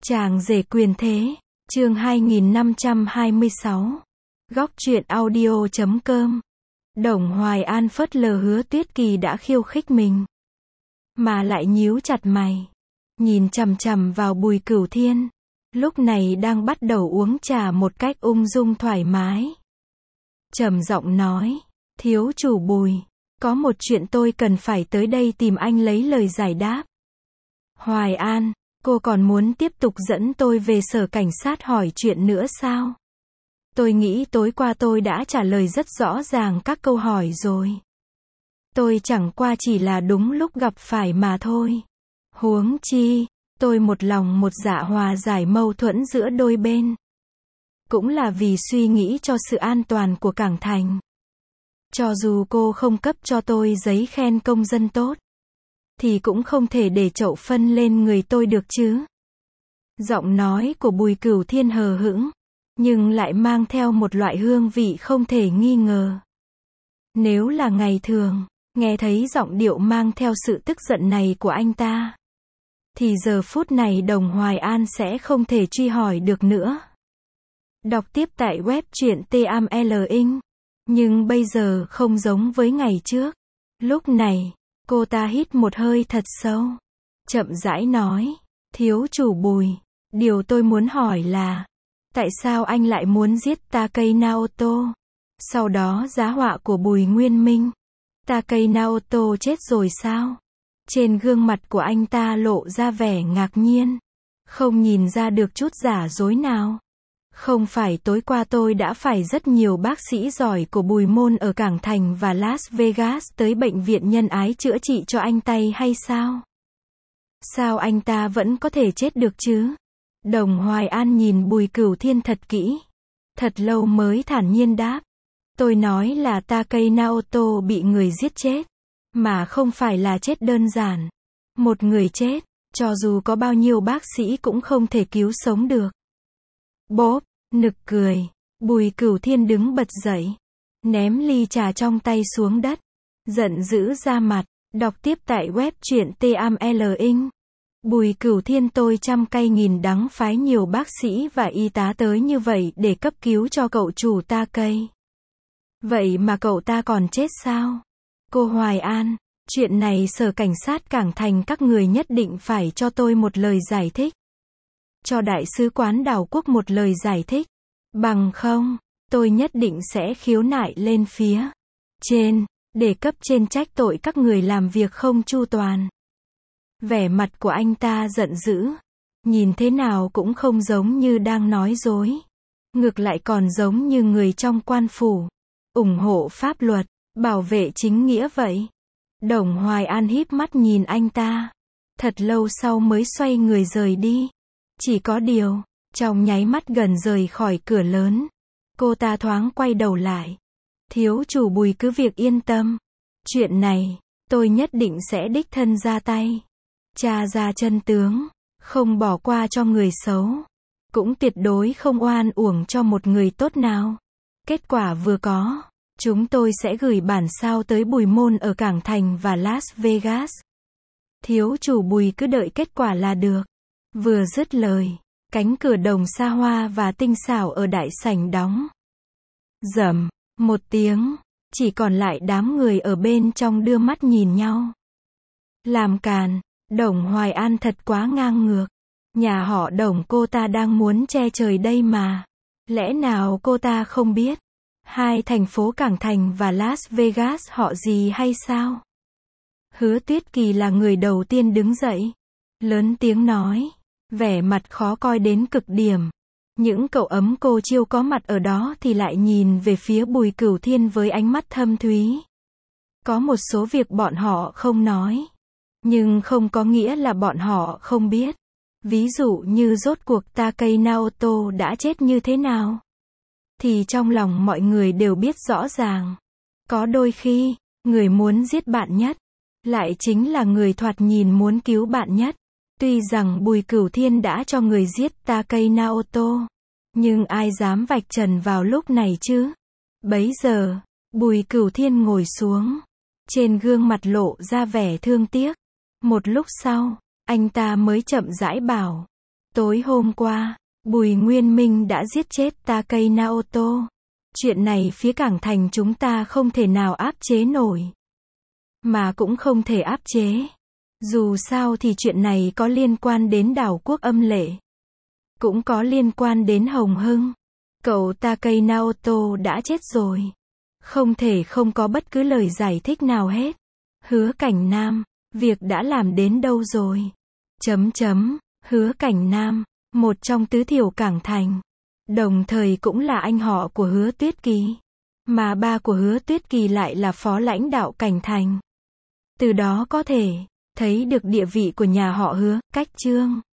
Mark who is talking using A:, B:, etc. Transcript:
A: Chàng rể quyền thế, chương 2526. Góc truyện audio.com. Đồng Hoài An phớt lờ Hứa Tuyết Kỳ đã khiêu khích mình, mà lại nhíu chặt mày, nhìn chằm chằm vào Bùi Cửu Thiên, lúc này đang bắt đầu uống trà một cách ung dung thoải mái. Trầm giọng nói, thiếu chủ Bùi, có một chuyện tôi cần phải tới đây tìm anh lấy lời giải đáp. Hoài An, cô còn muốn tiếp tục dẫn tôi về sở cảnh sát hỏi chuyện nữa sao? Tôi nghĩ tối qua tôi đã trả lời rất rõ ràng các câu hỏi rồi. Tôi chẳng qua chỉ là đúng lúc gặp phải mà thôi. Huống chi, tôi một lòng một dạ hòa giải mâu thuẫn giữa đôi bên. Cũng là vì suy nghĩ cho sự an toàn của Cảng Thành. Cho dù cô không cấp cho tôi giấy khen công dân tốt, thì cũng không thể để chậu phân lên người tôi được chứ. Giọng nói của Bùi Cửu Thiên hờ hững, nhưng lại mang theo một loại hương vị không thể nghi ngờ. Nếu là ngày thường, nghe thấy giọng điệu mang theo sự tức giận này của anh ta, thì giờ phút này Đồng Hoài An sẽ không thể truy hỏi được nữa. Đọc tiếp tại web truyện TAMLINH. Nhưng bây giờ không giống với ngày trước. Lúc này, cô ta hít một hơi thật sâu, chậm rãi nói, thiếu chủ Bùi, điều tôi muốn hỏi là, tại sao anh lại muốn giết Takei Naoto? Sau đó giá họa của Bùi Nguyên Minh, Takei Naoto chết rồi sao? Trên gương mặt của anh ta lộ ra vẻ ngạc nhiên, không nhìn ra được chút giả dối nào. Không phải tối qua tôi đã phải rất nhiều bác sĩ giỏi của Bùi Môn ở Cảng Thành và Las Vegas tới bệnh viện nhân ái chữa trị cho anh tay hay sao? Sao anh ta vẫn có thể chết được chứ? Đồng Hoài An nhìn Bùi Cửu Thiên thật kỹ, thật lâu mới thản nhiên đáp. Tôi nói là Takei Naoto bị người giết chết, mà không phải là chết đơn giản. Một người chết, cho dù có bao nhiêu bác sĩ cũng không thể cứu sống được. Bốp, nực cười, Bùi Cửu Thiên đứng bật dậy, ném ly trà trong tay xuống đất, giận dữ ra mặt. Đọc tiếp tại web truyện TAMLINH. Bùi Cửu Thiên, tôi trăm cay nghìn đắng phái nhiều bác sĩ và y tá tới như vậy để cấp cứu cho cậu chủ Takei. Vậy mà cậu ta còn chết sao? Cô Hoài An, chuyện này sở cảnh sát Cảng Thành các người nhất định phải cho tôi một lời giải thích. Cho đại sứ quán đảo quốc một lời giải thích. Bằng không, tôi nhất định sẽ khiếu nại lên phía trên, để cấp trên trách tội các người làm việc không chu toàn. Vẻ mặt của anh ta giận dữ, nhìn thế nào cũng không giống như đang nói dối. Ngược lại còn giống như người trong quan phủ, ủng hộ pháp luật, bảo vệ chính nghĩa vậy. Đồng Hoài An híp mắt nhìn anh ta, thật lâu sau mới xoay người rời đi. Chỉ có điều, trong nháy mắt gần rời khỏi cửa lớn, cô ta thoáng quay đầu lại. Thiếu chủ Bùi cứ việc yên tâm. Chuyện này, tôi nhất định sẽ đích thân ra tay. Tra ra chân tướng, không bỏ qua cho người xấu. Cũng tuyệt đối không oan uổng cho một người tốt nào. Kết quả vừa có, chúng tôi sẽ gửi bản sao tới Bùi Môn ở Cảng Thành và Las Vegas. Thiếu chủ Bùi cứ đợi kết quả là được. Vừa dứt lời, cánh cửa đồng xa hoa và tinh xảo ở đại sảnh đóng. Rầm, một tiếng, chỉ còn lại đám người ở bên trong đưa mắt nhìn nhau. Làm càn, Đồng Hoài An thật quá ngang ngược. Nhà họ Đồng cô ta đang muốn che trời đây mà. Lẽ nào cô ta không biết? Hai thành phố Cảng Thành và Las Vegas họ gì hay sao? Hứa Tuyết Kỳ là người đầu tiên đứng dậy, lớn tiếng nói, vẻ mặt khó coi đến cực điểm. Những cậu ấm cô chiêu có mặt ở đó thì lại nhìn về phía Bùi Cửu Thiên với ánh mắt thâm thúy. Có một số việc bọn họ không nói, nhưng không có nghĩa là bọn họ không biết. Ví dụ như rốt cuộc Takei Naoto đã chết như thế nào, thì trong lòng mọi người đều biết rõ ràng. Có đôi khi, người muốn giết bạn nhất, lại chính là người thoạt nhìn muốn cứu bạn nhất. Tuy rằng Bùi Cửu Thiên đã cho người giết Takei Naoto, nhưng ai dám vạch trần vào lúc này chứ? Bấy giờ, Bùi Cửu Thiên ngồi xuống, trên gương mặt lộ ra vẻ thương tiếc. Một lúc sau, anh ta mới chậm rãi bảo, Tối hôm qua, Bùi Nguyên Minh đã giết chết Takei Naoto. Chuyện này phía Cảng Thành chúng ta không thể nào áp chế nổi. Mà cũng không thể áp chế. Dù sao thì chuyện này có liên quan đến đảo quốc âm lệ. Cũng có liên quan đến Hồng Hưng. Cậu Takei Naoto đã chết rồi. Không thể không có bất cứ lời giải thích nào hết. Hứa Cảnh Nam, việc đã làm đến đâu rồi? Hứa Cảnh Nam, một trong tứ thiểu Cảng Thành. Đồng thời cũng là anh họ của Hứa Tuyết Kỳ. Mà ba của Hứa Tuyết Kỳ lại là phó lãnh đạo Cảnh Thành. Từ đó có thể thấy được địa vị của nhà họ Hứa, cách Trương.